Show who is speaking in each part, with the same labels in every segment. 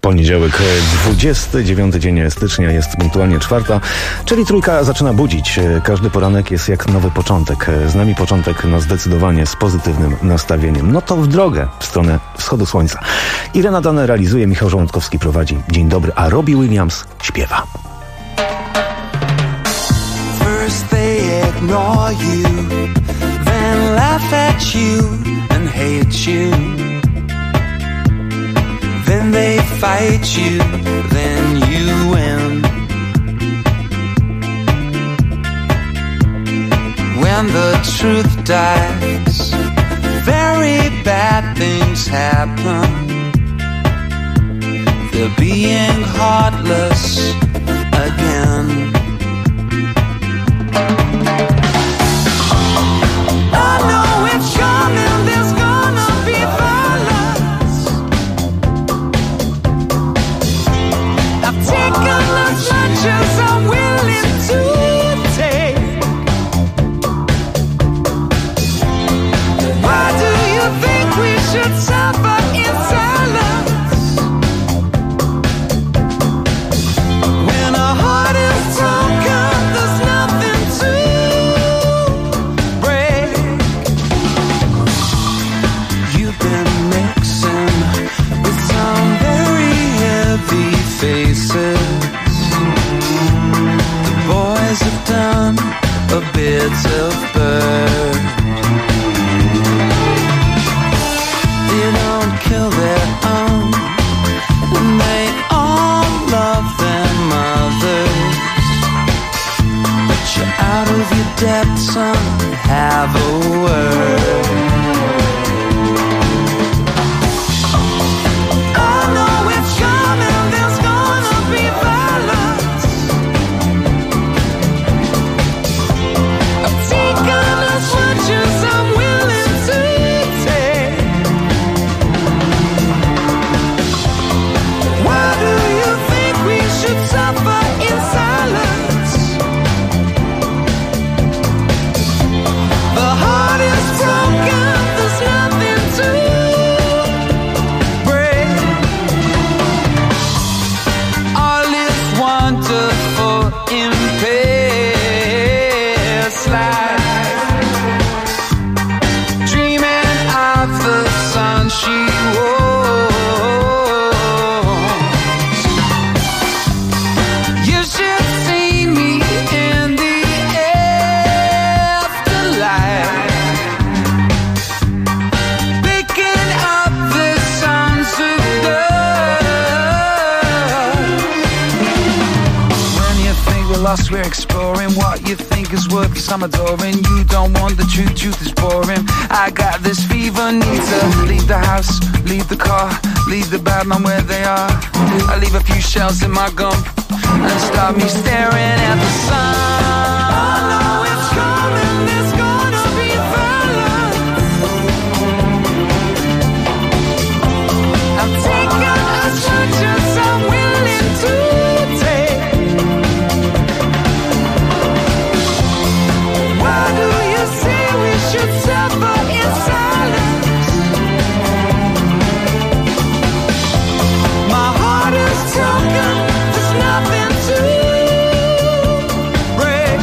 Speaker 1: Poniedziałek, 29 dzień stycznia, jest punktualnie 4, czyli trójka zaczyna budzić. Każdy poranek jest jak nowy początek. Z nami początek, no zdecydowanie z pozytywnym nastawieniem. No to w drogę, w stronę wschodu słońca. Irena Dane realizuje, Michał Żołądkowski prowadzi. Dzień dobry, a Robbie Williams śpiewa.
Speaker 2: First they ignore you, then laugh at you and hate you. Then they fight you, then you win. When the truth dies, very bad things happen. They're being heartless again. I know it's coming, there's gonna be violence. I've taken as much as I'm willing to take. Why do you think we should suffer in silence? When our heart is broken, there's nothing to break. You've been mixing with some very heavy faces. The boys have done a bit of bird. They don't kill their own, and they all love their mothers. But you're out of your depth, son, have a word. I know it's coming, there's gonna be violence. I've taken as much as I'm willing to take. Why do you think we should suffer in silence? The heart is broken, there's nothing to break. All is wonderful in past life. Dreaming of the sun she wore. You should see me in the afterlife, picking up the sons of God. When you think we're lost, we're exploring what you think is worth, 'cause I'm adoring. You don't want the truth, truth is boring. I got this fever, need to leave the house, leave the car, leave the bad man where they are. I leave a few shells in my gum and start me staring at the sun. I know it's coming, there's gonna be violence. I've taken as much as I'm willing to take. Why do you say we should suffer in silence? My heart is broken, there's nothing to break.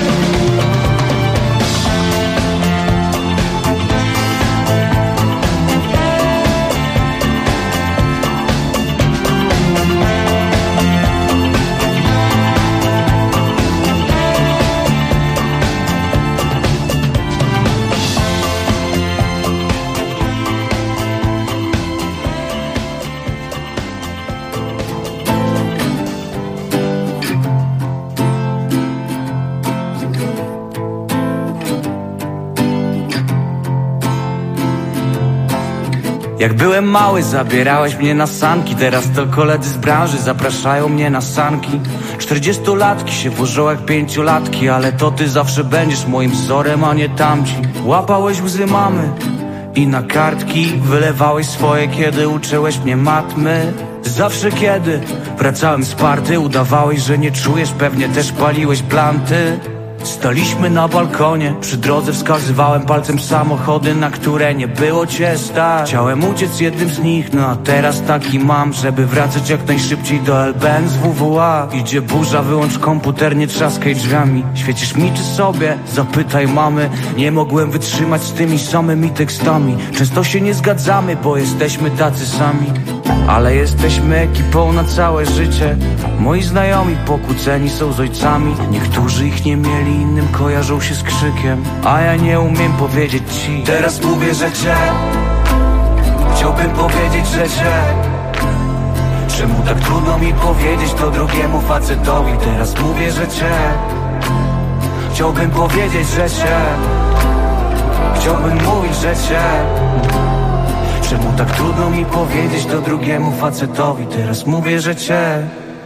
Speaker 3: Jak byłem mały, zabierałeś mnie na sanki. Teraz to koledzy z branży zapraszają mnie na sanki. 40-latki się włożą jak 5-latki, ale to ty zawsze będziesz moim wzorem, a nie tamci. Łapałeś łzy mamy i na kartki wylewałeś swoje, kiedy uczyłeś mnie matmy. Zawsze kiedy wracałem z party, udawałeś, że nie czujesz, pewnie też paliłeś blanty. Staliśmy na balkonie, przy drodze wskazywałem palcem samochody, na które nie było cię stać. Chciałem uciec jednym z nich, no a teraz taki mam, żeby wracać jak najszybciej do LBN z WWA. Idzie burza, wyłącz komputer, nie trzaskaj drzwiami. Świecisz mi czy sobie? Zapytaj mamy. Nie mogłem wytrzymać z tymi samymi tekstami. Często się nie zgadzamy, bo jesteśmy tacy sami, ale jesteśmy ekipą na całe życie. Moi znajomi pokłóceni są z ojcami. Niektórzy ich nie mieli, innym kojarzą się z krzykiem. A ja nie umiem powiedzieć ci. Teraz mówię, że cię chciałbym powiedzieć, że cię. Czemu tak trudno mi powiedzieć to drugiemu facetowi? Teraz mówię, że cię chciałbym powiedzieć, że cię. Chciałbym mówić, że cię. Czemu tak trudno mi powiedzieć to drugiemu facetowi? Teraz mówię, że cię.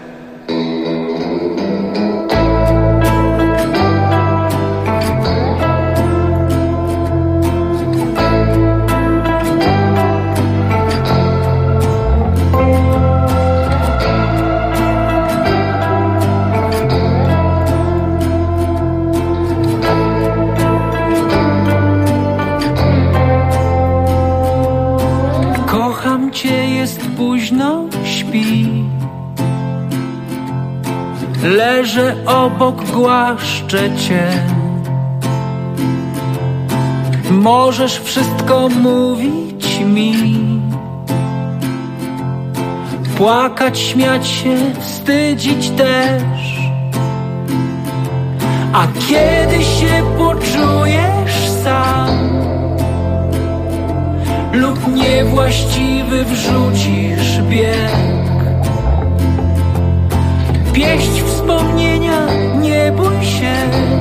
Speaker 4: Późno śpi, leżę obok, głaszczę cię. Możesz wszystko mówić mi, płakać, śmiać się, wstydzić też. A kiedy się poczujesz sam lub niewłaściwy wrzucisz bieg, pieść wspomnienia, nie bój się,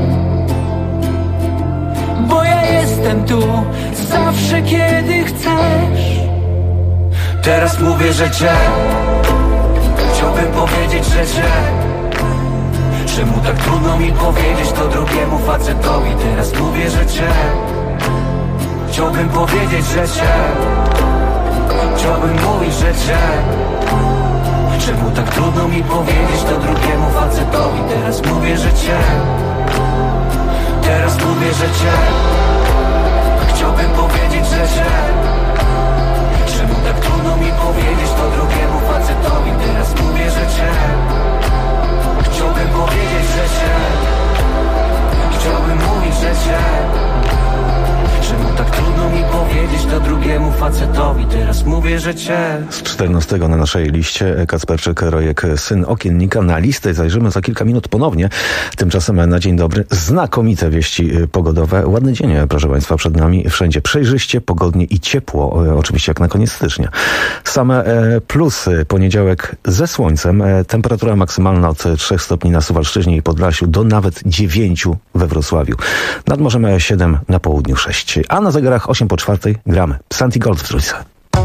Speaker 4: bo ja jestem tu zawsze, kiedy chcesz.
Speaker 3: Teraz mówię, że cię chciałbym powiedzieć, że cię. Czemu tak trudno mi powiedzieć to drugiemu facetowi? Teraz mówię, że cię chciałbym powiedzieć, że cię. Chciałbym mówić, że cię. Czemu tak trudno mi powiedzieć to drugiemu facetowi? Teraz mówię, że cię. Teraz mówię, że cię. Chciałbym powiedzieć, że cię. Czemu tak trudno mi powiedzieć to drugiemu facetowi? Teraz mówię, że cię. Chciałbym powiedzieć, że cię. Chciałbym mówić, że cię. Czemu tak trudno mi powiedzieć to drugiemu facetowi? Teraz mówię, że cię.
Speaker 1: Z 14 na naszej liście Kacperczyk, Rojek, Syn Okiennika. Na listę zajrzymy za kilka minut ponownie. Tymczasem na dzień dobry znakomite wieści pogodowe. Ładny dzień, proszę Państwa, przed nami. Wszędzie przejrzyście, pogodnie i ciepło. Oczywiście jak na koniec stycznia. Same plusy. Poniedziałek ze słońcem. Temperatura maksymalna od 3 stopni na Suwalszczyźnie i Podlasiu do nawet 9 we Wrocławiu. Nad morzem 7, na południu 6. A na zegarach 8 po 4 gramy. Santi Gold w trójce.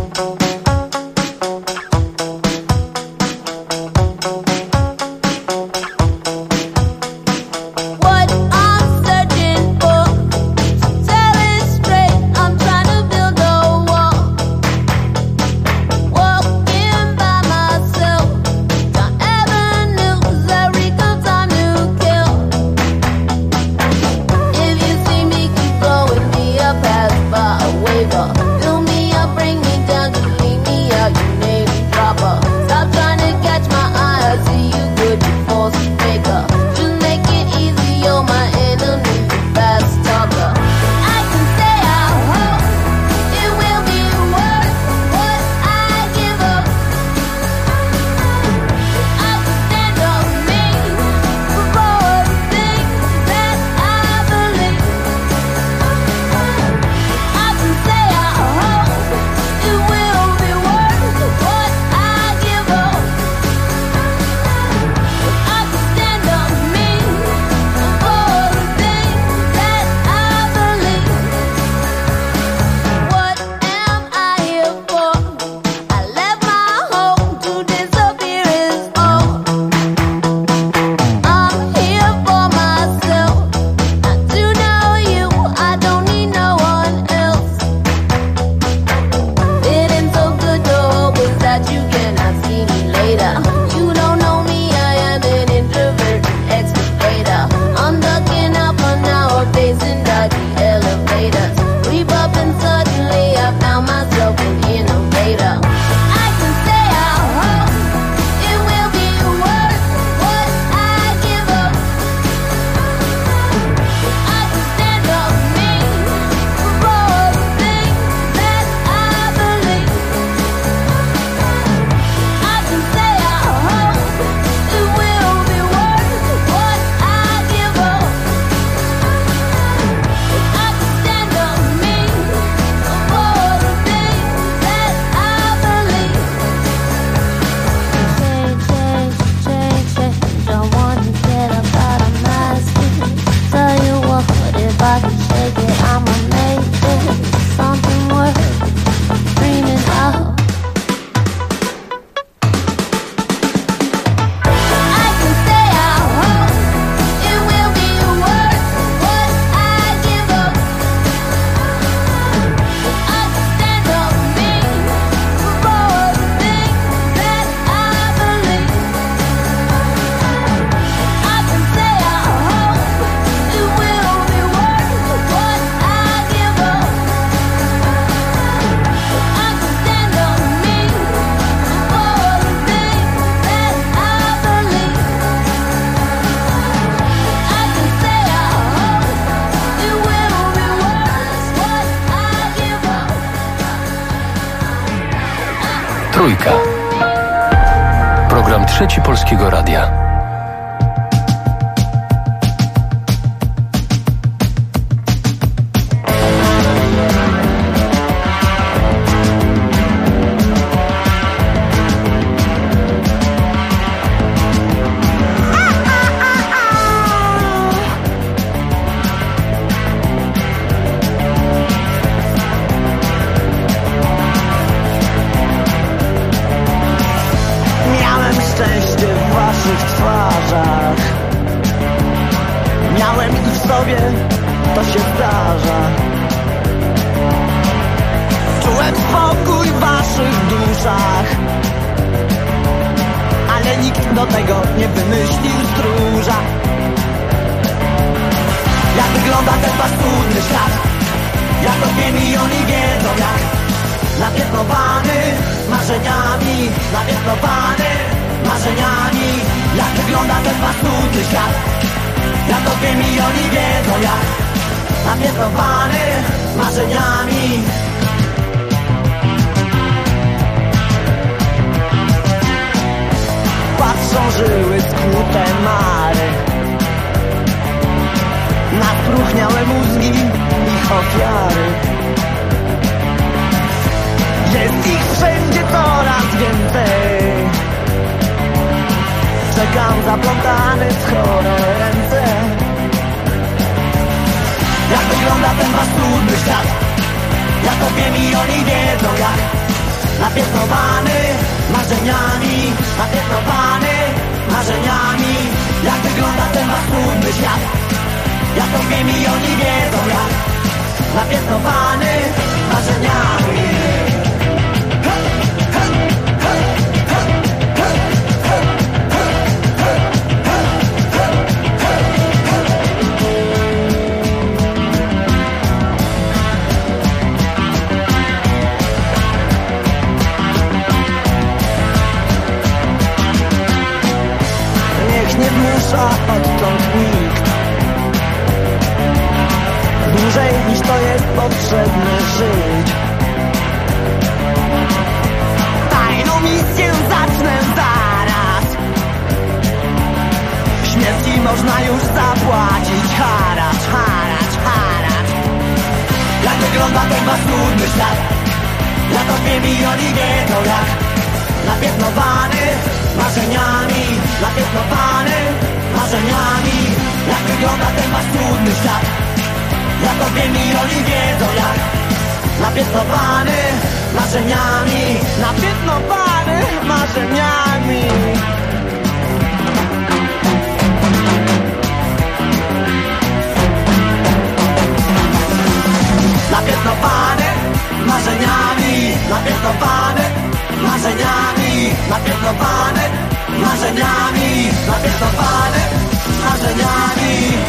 Speaker 5: Fill me up, bring me down, just leave me out, you name me dropper. Stop trying to catch my eye, I see you good, you false faker. Just make it easy, you're my enemy, the fast talker. I can say I hope it will be worth what I give up. I can stand on me for all the things that I believe. I can say I hope it will be worth what I give up. I can stand on me for all the things that I believe. What am I here for? I left my home to disappear is all. I'm here for myself, not to know you. I don't need no one else. Feeling so good, the hope is that you cannot see me later. You don't know me, I am an introvert, excavator. I'm ducking out
Speaker 6: Trójka. Program Trzeci Polskiego Radia.
Speaker 7: To się zdarza. Czułem spokój w waszych duszach, ale nikt do tego nie wymyślił stróża. Jak wygląda ten paskudny świat, jak odmieni oni wiedzą jak. Napiętnowany marzeniami, napiętnowany marzeniami. Jak wygląda ten paskudny świat, jak to wiem i oni wiedzą jak. Napiętnowany marzeniami. Patrzą żyły skłute mary, na spróchniałe mózgi ich ofiary. Jest ich wszędzie coraz więcej. Czekam zaplątany w chore ręce. Jak wygląda ten wasz trudny świat, ja to wiem i oni wiedzą jak. Napiętnowany marzeniami, napiętnowany marzeniami. Jak wygląda ten wasz trudny świat, ja to wiem i oni wiedzą jak. Napiętnowany marzeniami. Nie wmusza odtąd nikt dłużej niż to jest potrzebne żyć. Tajną misję zacznę zaraz. Śmierci można już zapłacić haracz, haracz, haracz. Jak wygląda ten wasz trudny świat, ja to wiem i oni wiedzą jak. Napiętnowany marzeniami, napiętnowany marzeniami. Jak wygląda ten wasz trudny świat, ja to wiem i oni wiedzą jak. Napiętnowany marzeniami, napiętnowany marzeniami. Napiętnowany marzeniami, napiętnowany marzeniami, napiętnowany marzeniami, napiętnowany marzeniami.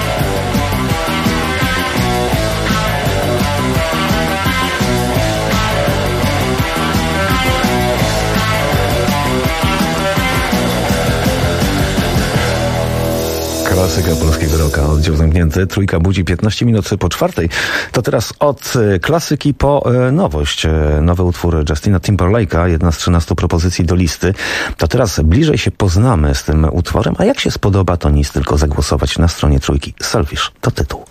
Speaker 1: Klasyka polskiego rocka, oddział zamknięty. Trójka budzi 15 minut po 4. To teraz od klasyki po nowość. Nowy utwór Justina Timberlake'a, jedna z 13 propozycji do listy. To teraz bliżej się poznamy z tym utworem, a jak się spodoba, to nic, tylko zagłosować na stronie Trójki. Selfish to tytuł.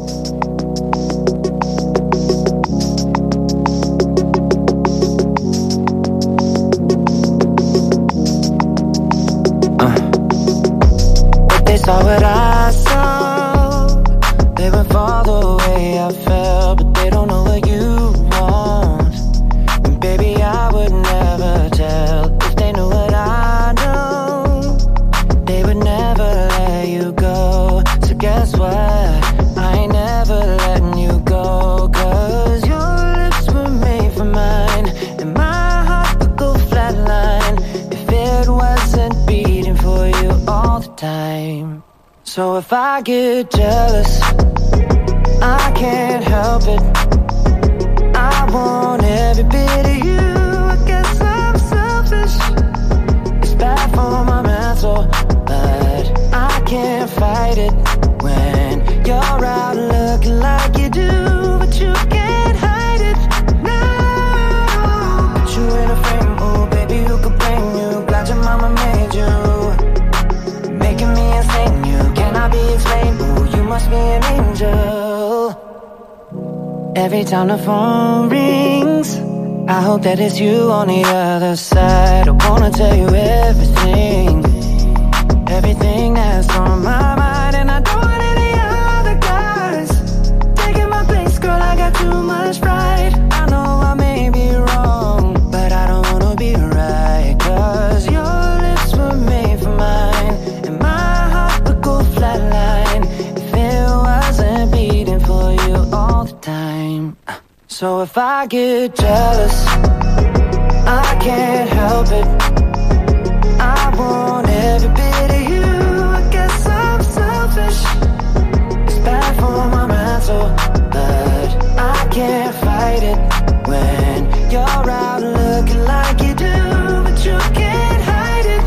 Speaker 8: Saw what I saw, they went far the way I felt, but they don't know what you want. And baby, I would never tell if they knew what I know. They would never let you go. So guess what? I ain't never letting you go. 'Cause your lips were made for mine, and my heart would go flatline if it wasn't beating for you all the time. So if I get jealous, I can't help it. I want every bit of you. I guess I'm selfish. It's bad for my mental, but I can't fight it when you're out looking like you do, but you can't hide it. No, put you in a frame of every time the phone rings, I hope that it's you on the other side. I wanna tell you everything, everything that's on my mind. And I don't want any other guys taking my place, girl, I got too much pride. I know I may be wrong, but I don't wanna be right. Cause your lips were made for mine, and my heart would go flatline if it wasn't beating for you all the time. So if I get jealous, I can't help it. I want every bit of you. I guess I'm selfish. It's bad for my mental, but I can't fight it when you're out looking like you do. But you can't hide it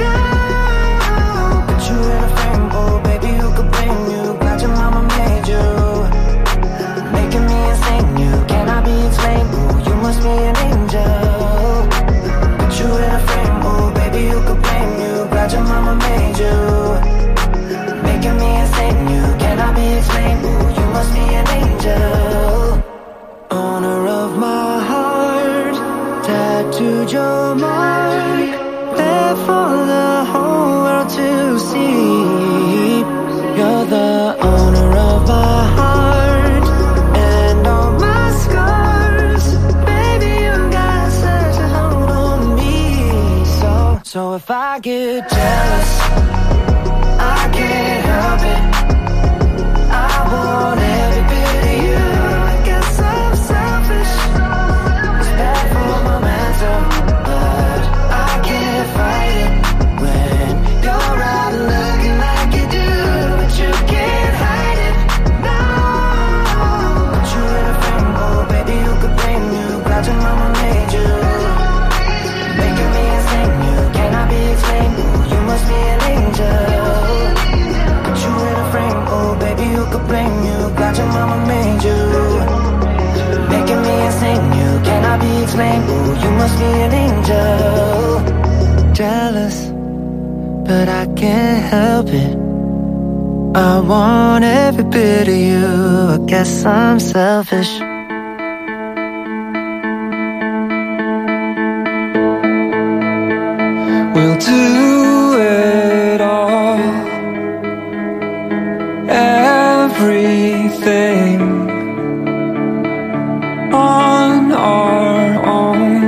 Speaker 8: now. Put you in a frame, oh baby, who could blame you? Glad your mama made you, making me insane. You cannot be explained. Ooh, you must be an angel. Put you in a frame, oh baby, who could blame you? Glad your mama made you, making me insane. You cannot be explained. Ooh, you must be an angel. Owner of my heart, tattooed your mark, there for the whole world to see. You're the owner of my heart and all my scars. Baby, you got such a hold on me. So if I get jealous, I can't help it. I want every bit of you. I guess I'm selfish. It's bad for my mental, but I can't fight it when you're out looking like you do. But you can't hide it now. Put you in a frame, oh baby, who could blame you? Glad your mama made you, making me insane. You cannot be explained. Ooh, you must be an angel. Put you in a frame, oh baby, who could blame you? Glad your mama made you, making me insane. You cannot be explained. Ooh, you must be an angel. Jealous, but I can't help it. I want every bit of you. I guess I'm selfish.
Speaker 4: We'll do it all, everything on our own.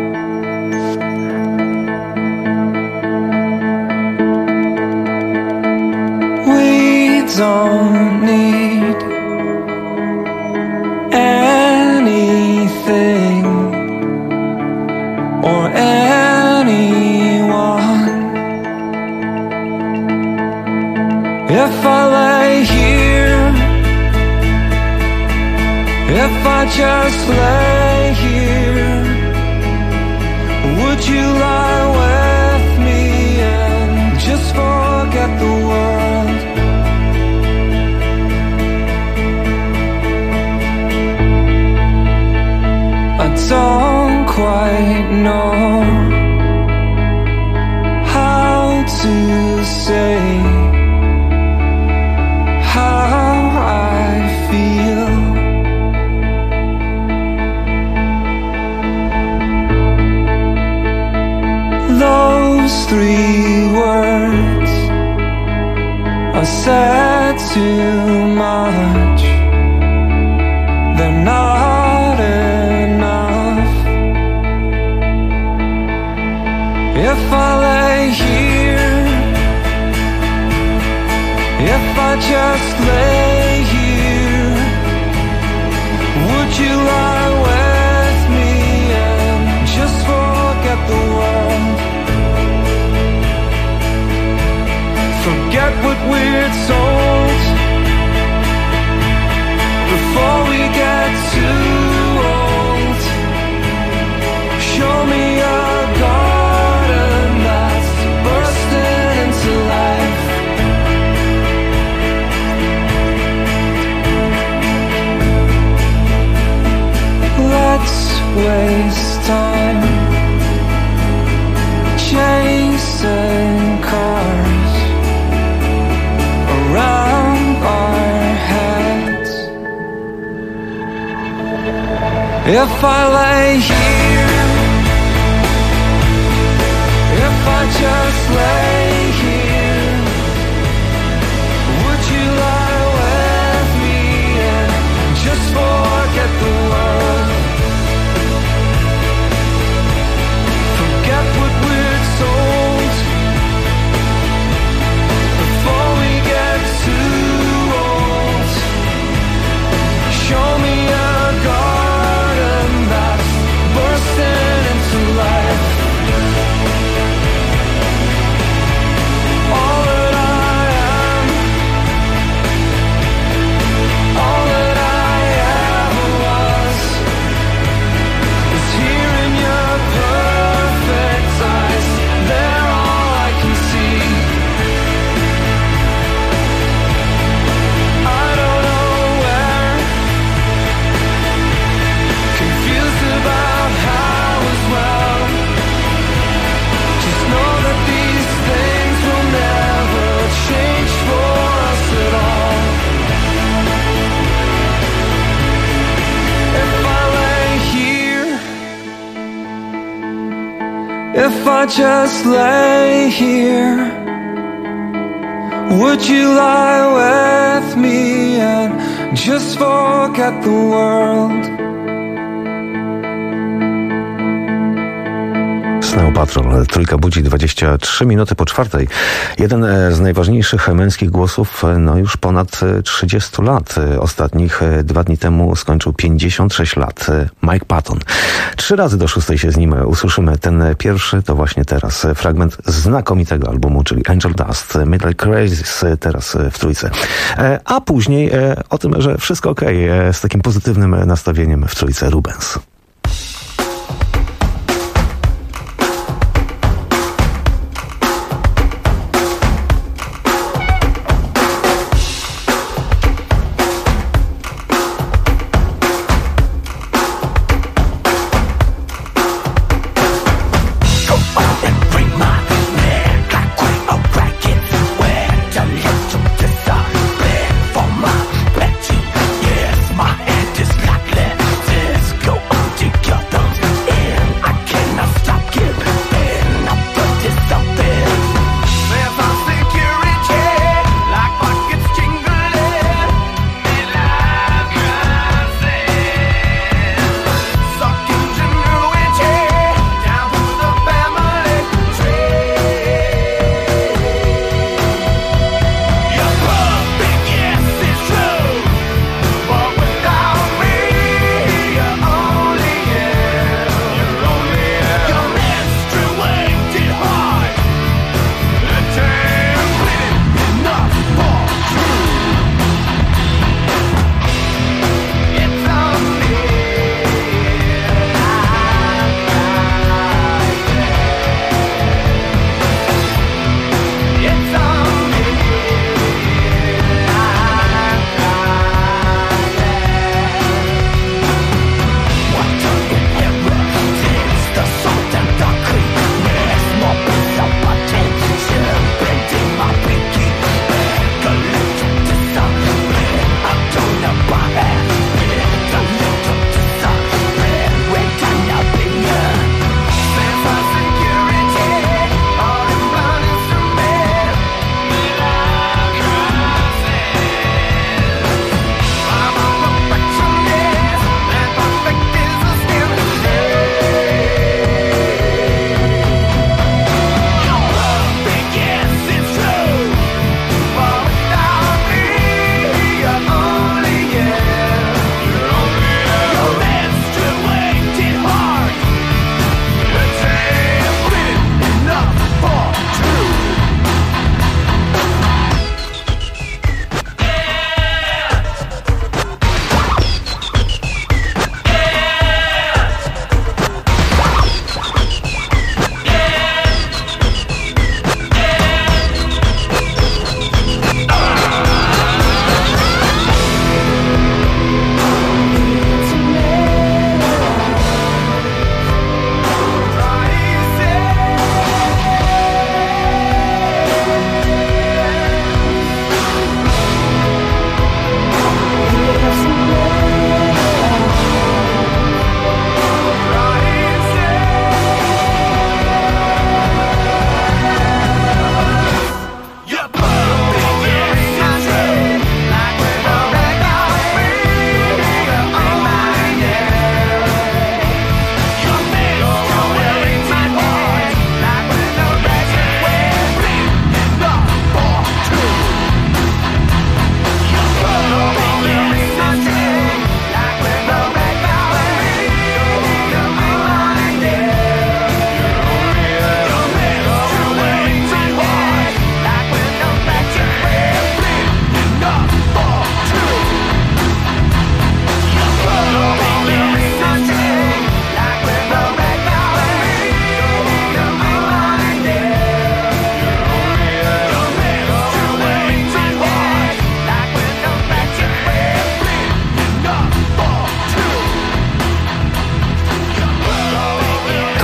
Speaker 4: We don't need anything or anyone. If I lay here, if I just lay here, would you lie with me and just forget the world? I don't quite know how to say how I feel. Those 3 words are said too much. They're not enough. If I lay here, if I just lay here, would you lie with me and just forget the world? Forget what we're told before we get too old. Show me a garden that's bursting into life. Let's waste time chasing cars around If I lay here, if I just lay here, would you lie with me and just forget the world? Forget what we're told before we get too old. Show me a garden that's bursting into life. All that I am, all that I ever was, is here in your perfect eyes. They're all I can see. I don't know where, confused about how as well. Just know that these things will never change for us at all. If I lay here, if I just lay here, would you lie with me and just forget the world?
Speaker 1: Snow Patrol, trójka budzi 23 minuty po 4. Jeden z najważniejszych męskich głosów, no już ponad 30 lat. Ostatnich 2 dni temu skończył 56 lat. Mike Patton. 3 razy do 6 się z nim usłyszymy. Ten pierwszy to właśnie teraz. Fragment znakomitego albumu, czyli Angel Dust, Middle Crisis, teraz w trójce. A później o tym, że wszystko okej, z takim pozytywnym nastawieniem w trójce Rubens.
Speaker 7: Yes, my hand is like let's go.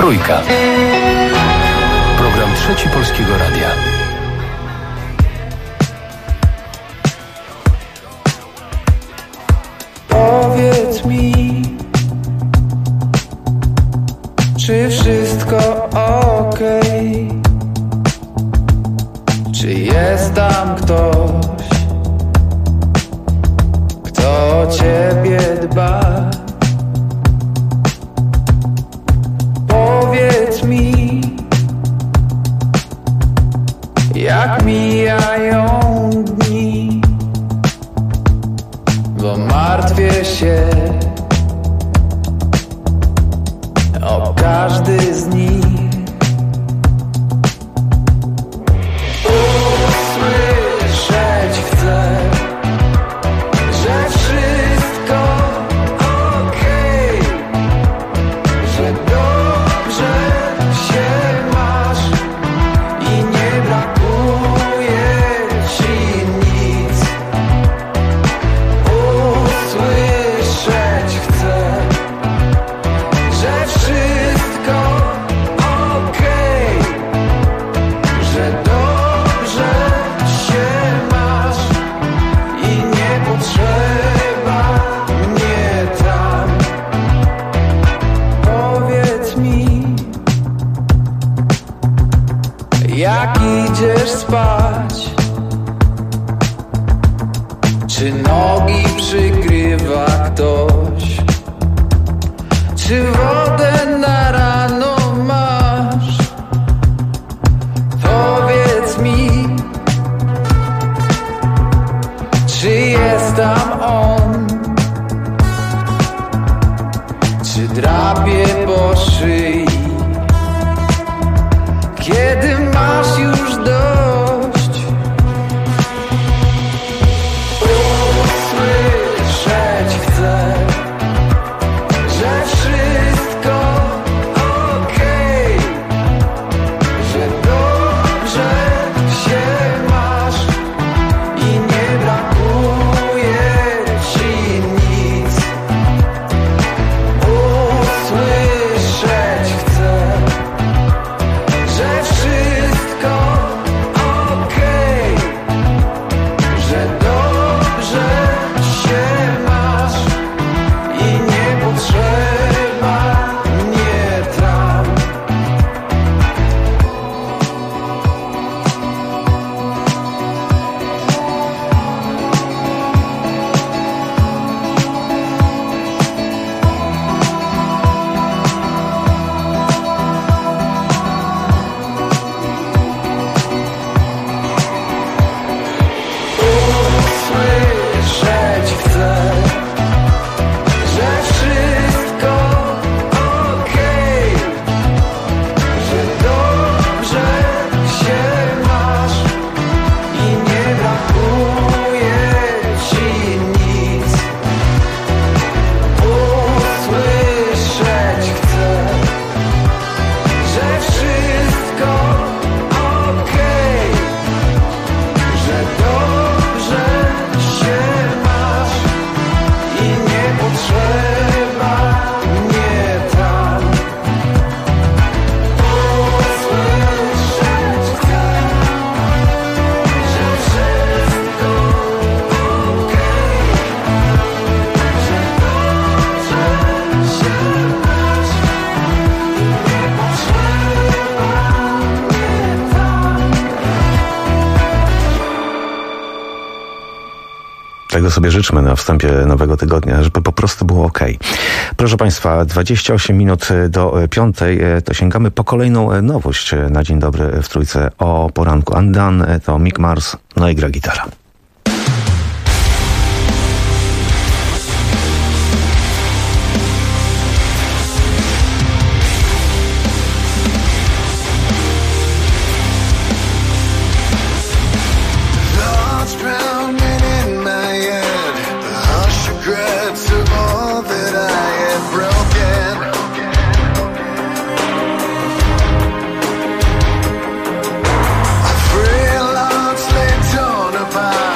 Speaker 6: Trójka. Program Trzeci Polskiego Radia.
Speaker 4: Powiedz mi, czy wszystko okej? Czy jest tam ktoś, kto o ciebie dba? Powiedz mi, jak mijają dni, bo martwię się o każdy z nich. Usłyszeć chcę, że wszystko okej, że dobrze się masz i nie brakuje ci nic. Usłyszeć chcę, że wszystko okej, że dobrze się masz i nie potrzeba mnie tam. Powiedz mi, jak idziesz spać? Czy nogi przykrywa ktoś? Czy wodę na rano masz? Powiedz mi, czy jest tam on? Czy drapie po szyi? Kiedy masz już dość? Usłyszeć chcę, że wszystko okej, że dobrze się masz i nie brakuje ci nic. Usłyszeć chcę, że wszystko okej, że dobrze się masz i nie potrzeba mnie tam. Usłyszeć chcę, że wszystko okej, że dobrze się masz i nie brakuje ci nic. Usłyszeć chcę, że wszystko okej, że dobrze się masz i nie potrzeba mnie tam. Usłyszeć chcę, że wszystko okej, że dobrze się masz i nie potrzeba mnie tam.
Speaker 1: Tego sobie życzmy na wstępie nowego tygodnia, żeby po prostu było okej. Proszę Państwa, 28 minut do 5 to sięgamy po kolejną nowość na Dzień Dobry w Trójce o poranku. Undone to Mick Mars, no i gra gitara.
Speaker 9: Thoughts drowning in my head, the harsh regrets of all that I had broken. A frail hearts lay torn apart.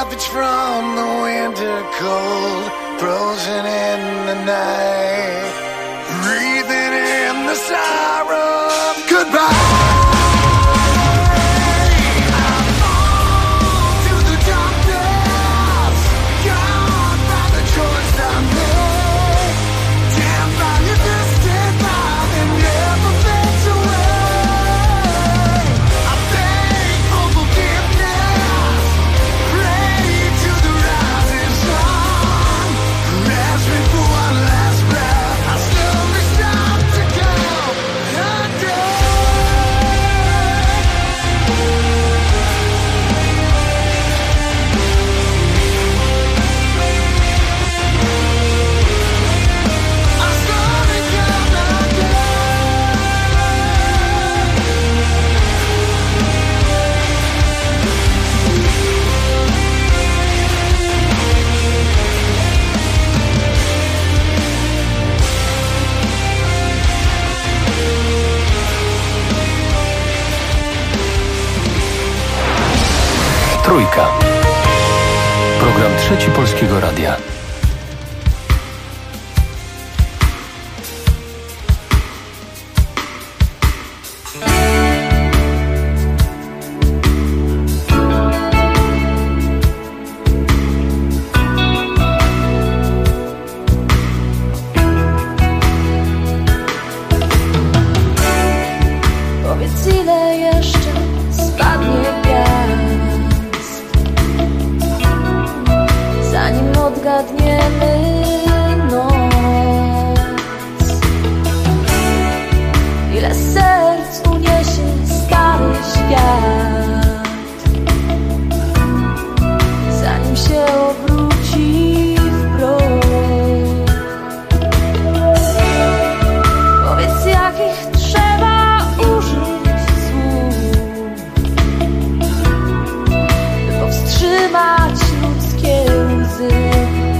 Speaker 9: refuge from the winter cold, frozen in the night, breathing in the sorrow of goodbye.
Speaker 6: Trójka. Program Trzeci Polskiego Radia.
Speaker 5: Powiedz, ile jeszcze spadnie gwiazd, zanim odgadniemy noc. Ile serc uniesie stary świat, zanim się obróci w proch. Powiedz, jakich trzeba użyć słów, by powstrzymać ludzkie łzy.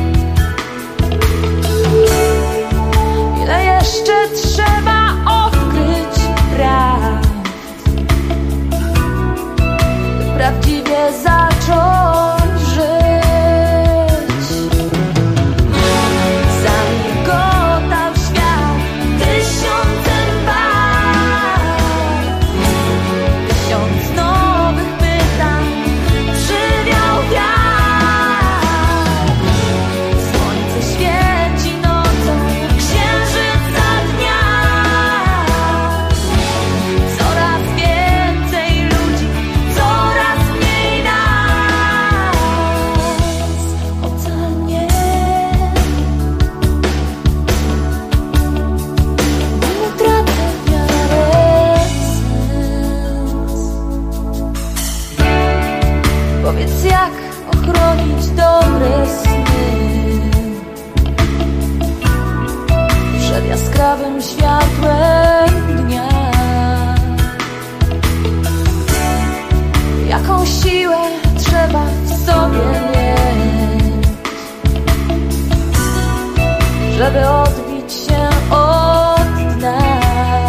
Speaker 5: Ile jeszcze trzeba odkryć prawd, by prawdziwie zacząć żyć. Zamigotał świat tysiącem barw, tysiąc nowych pytań przywiał wiatr. Słońce świeci nocą, księżyc za dnia. Coraz więcej ludzi, coraz mniej nas. Ocean nie tracę wiarę w sens. Powiedz, jak ochronić dobre sny przed jaskrawym światłem dnia. Jaką siłę trzeba w sobie mieć, żeby odbić się od dna.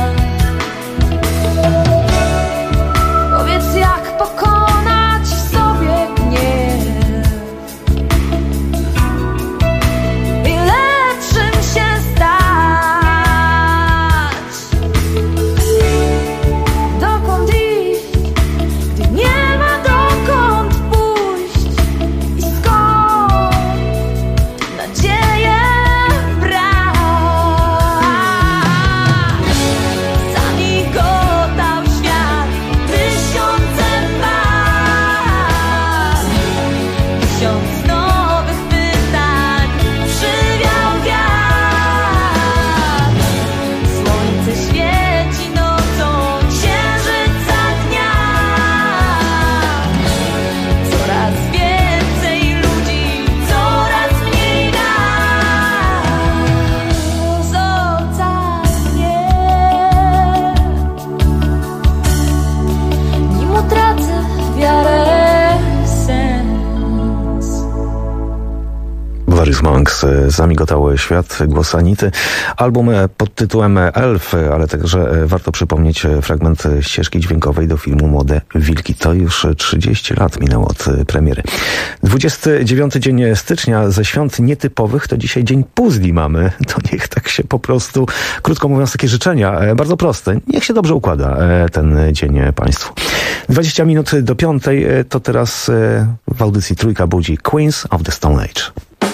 Speaker 5: Powiedz, jak pokonać w sobie gniew, ile czym się stać, dokąd iść, gdy nie ma dokąd
Speaker 1: Maurice Monks, Zamigotały świat, głos Anity. Album pod tytułem Elf, ale także warto przypomnieć fragment ścieżki dźwiękowej do filmu Młode Wilki. To już 30 lat minęło od premiery. 29 dzień stycznia, ze świąt nietypowych to dzisiaj dzień puzli mamy. To niech tak się po prostu, krótko mówiąc, takie życzenia, bardzo proste. Niech się dobrze układa ten dzień państwu. 20 minut do 5 to teraz w audycji Trójka budzi Queens of the Stone Age.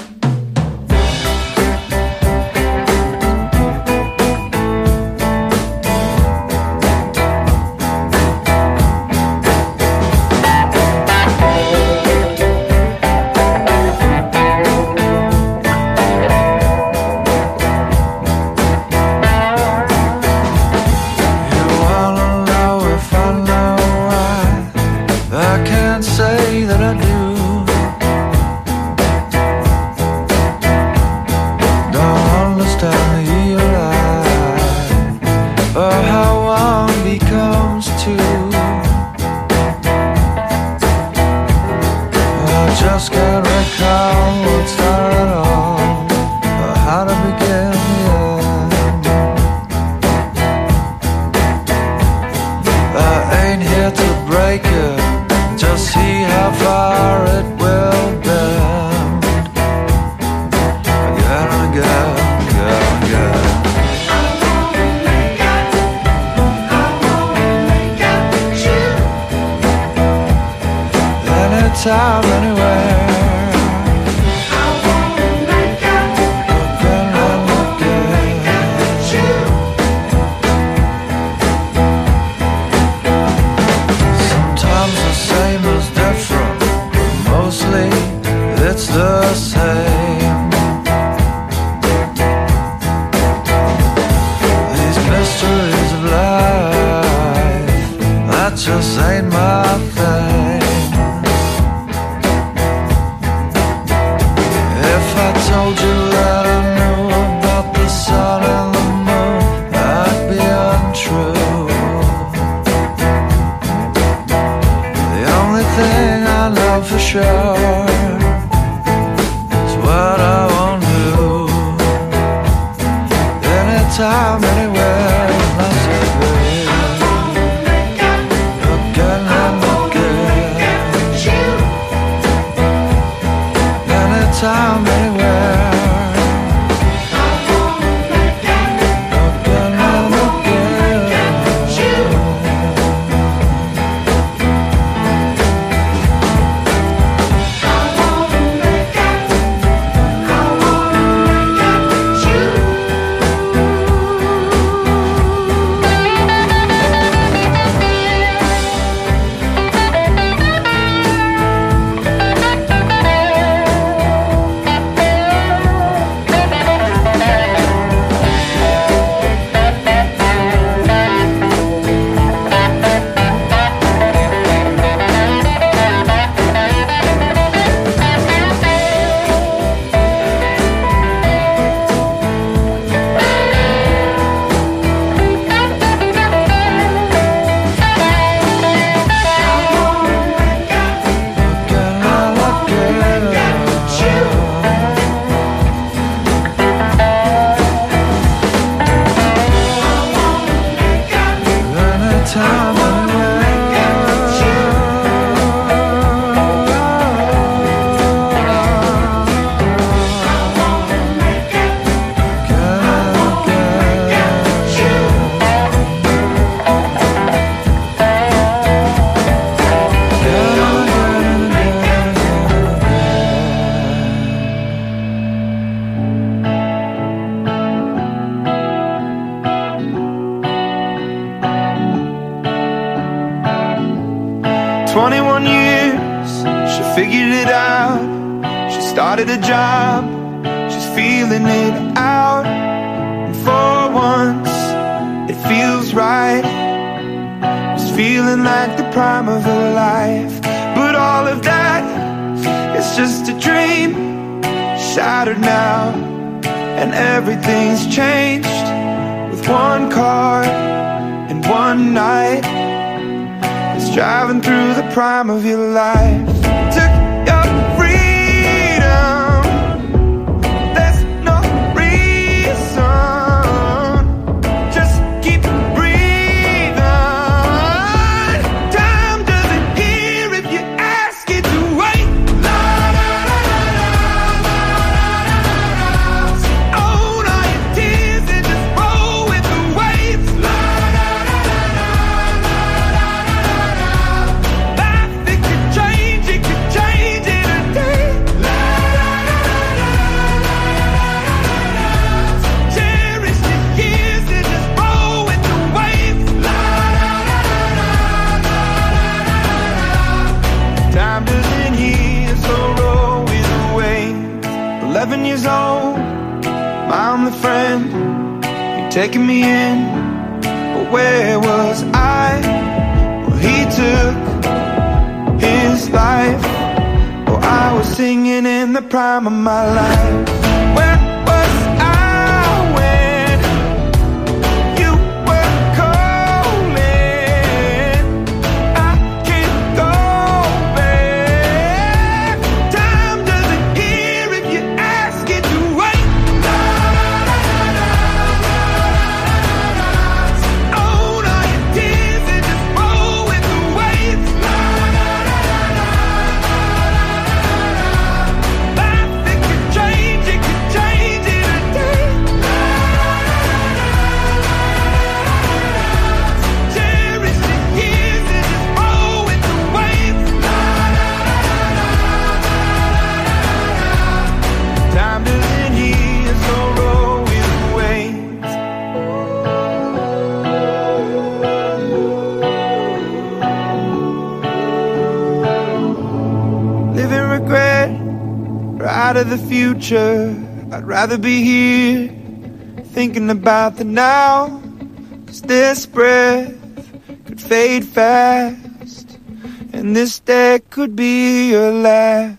Speaker 10: Driving through the prime of your life. Took your freedom
Speaker 2: taking me in, but where was I? Well, he took his life. Oh, I was singing in the prime of my life. Where was I when you were calling? I can't go back. Time doesn't hear if you ask it to wait. Own all your tears and just roll with the waves. Life, it could change in a day. Cherish the years and just roll with the waves. Time doesn't heal, so roll with the waves. Live in regret or out of the future. I'd rather be here thinking about the now, 'cause this breath could fade fast, and this day could be your last.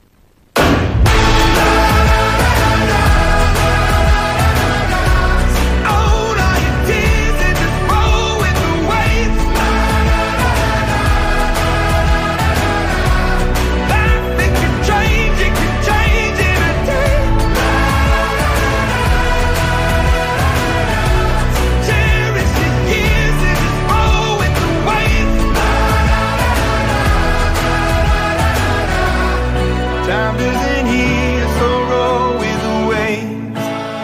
Speaker 2: Own all your tears and just roll with the waves. Life, it could change in a day. Cherish the years and just roll with the waves. Time doesn't heal, so roll with the waves.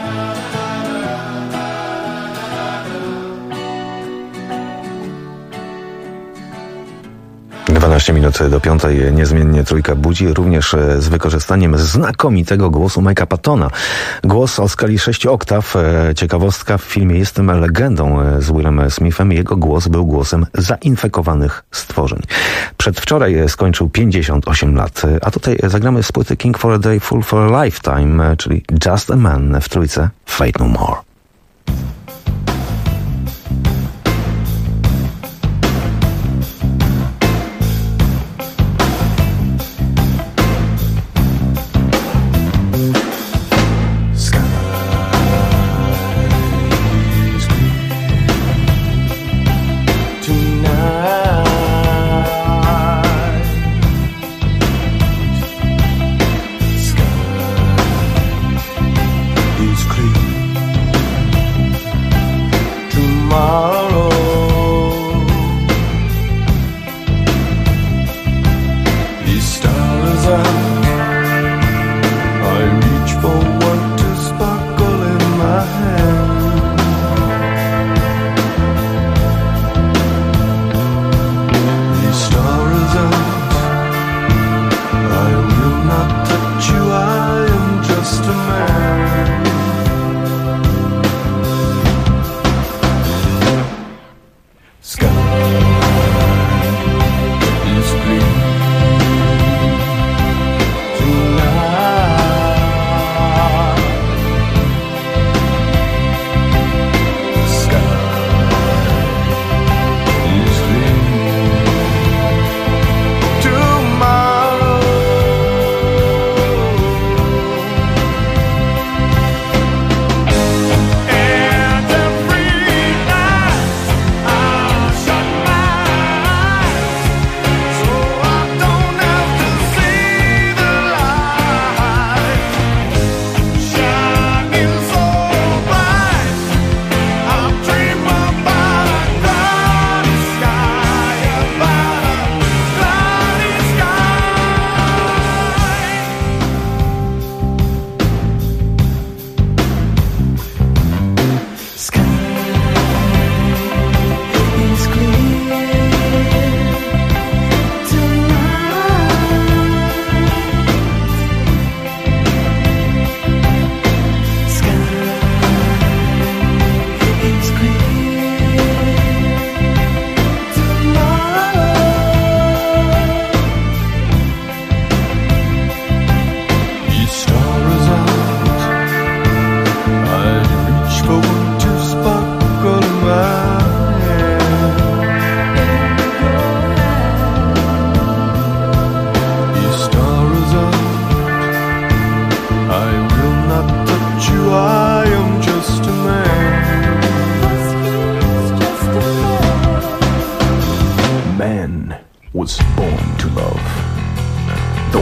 Speaker 1: 12 minut do 5. Niezmiennie trójka budzi, również z wykorzystaniem znakomitego głosu Mike'a Pattona. Głos o skali 6 oktaw. Ciekawostka, w filmie Jestem legendą z Willem Smithem. Jego głos był głosem zainfekowanych stworzeń. Przedwczoraj skończył 58 lat. A tutaj zagramy z płyty King for a Day, Fool for a Lifetime, czyli Just a Man w trójce Fate No More.
Speaker 10: Is clear.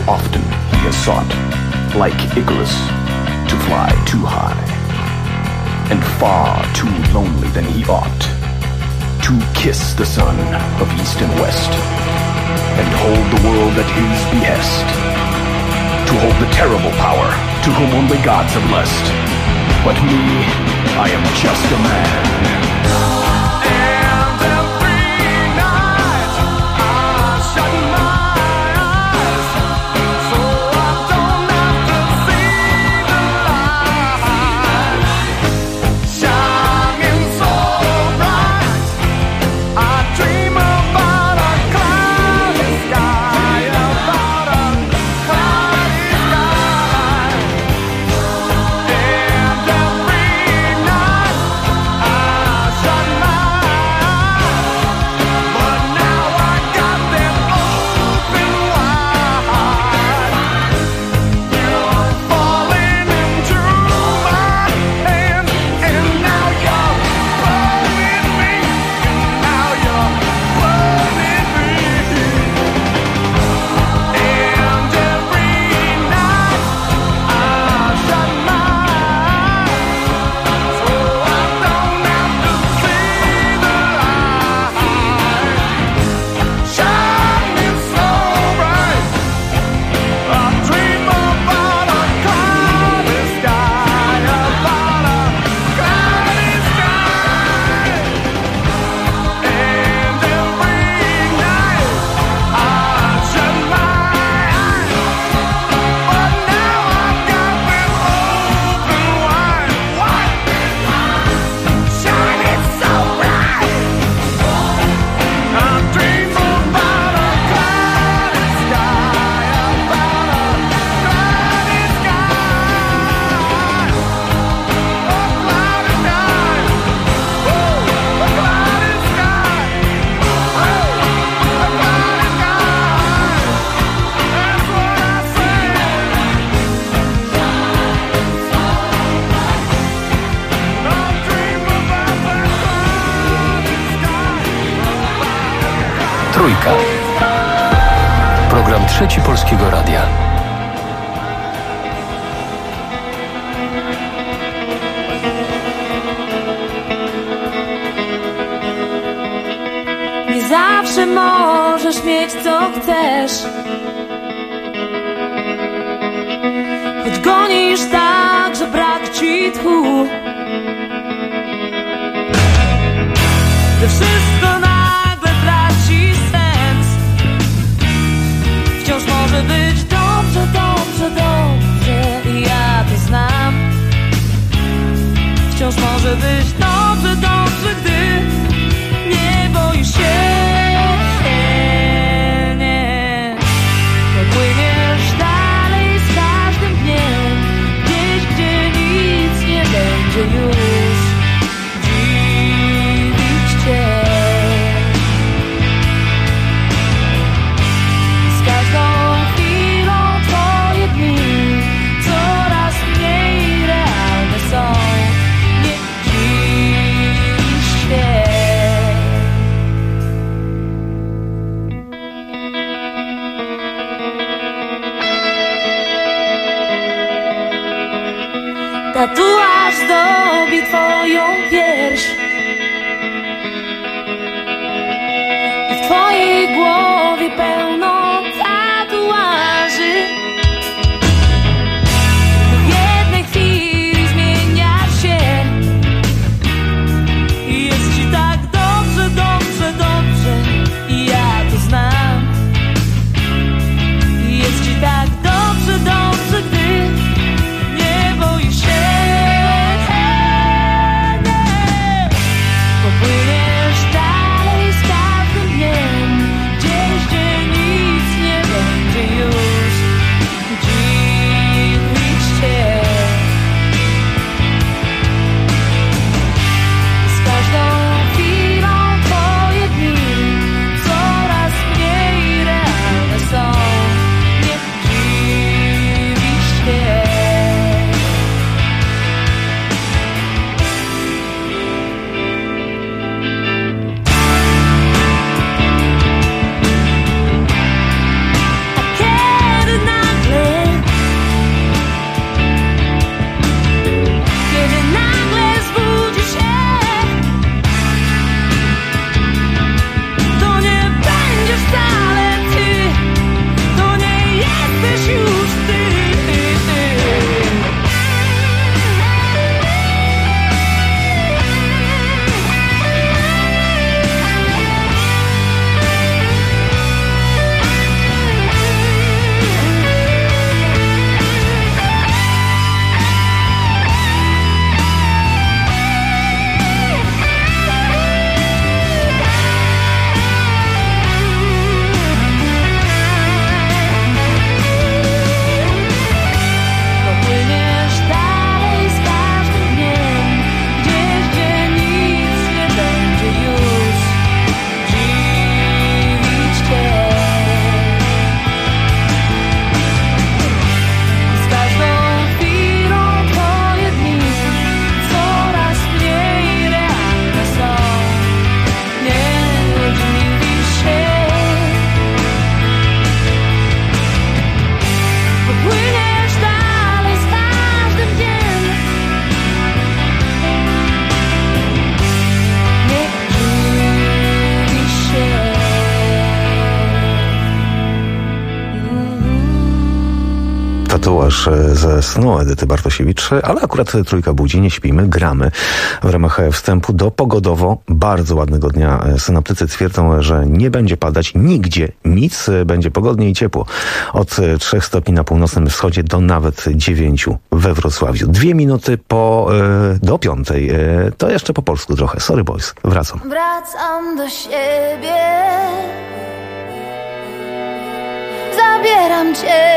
Speaker 10: often he has sought, like Icarus, to fly too high, and far too lonely than he ought, to kiss the sun of east and west, and hold the world at his behest, to hold the terrible power to whom only gods are blessed. But me, I am just a man.
Speaker 6: Trójka. Program Trzeci Polskiego Radia.
Speaker 11: Nie zawsze możesz mieć co chcesz, choć gonisz tak, że brak ci tchu. Gdy wszystko nagle traci sens, wciąż może być dobrze, dobrze, dobrze i ja to znam. Wciąż może być dobrze, dobrze, gdy nie boisz się, nie. Popłyniesz dalej z każdym dniem, gdzieś, gdzie nic nie będzie już dziwić cię. Z każdą chwilą twoje dni coraz mniej realne są. Nie dziwisz się. Tatuaż zdobi twoją pierś i w twojej głowie pełno tatuaży. W jednej chwili zmieniasz się i jest ci tak dobrze, dobrze, dobrze i ja to znam. I jest ci tak dobrze, dobrze, gdy nie boisz się.
Speaker 1: tatuaż ze snu Edyty Bartosiewicz, ale akurat trójka budzi, nie śpimy, gramy w ramach wstępu do pogodowo bardzo ładnego dnia. Synoptycy twierdzą, że nie będzie padać nigdzie nic, będzie pogodnie i ciepło. Od 3 stopni na północnym wschodzie do nawet 9 we Wrocławiu. 2 minuty do 5. To jeszcze po polsku trochę. Sorry boys, wracam.
Speaker 5: Wracam do siebie. Zabieram cię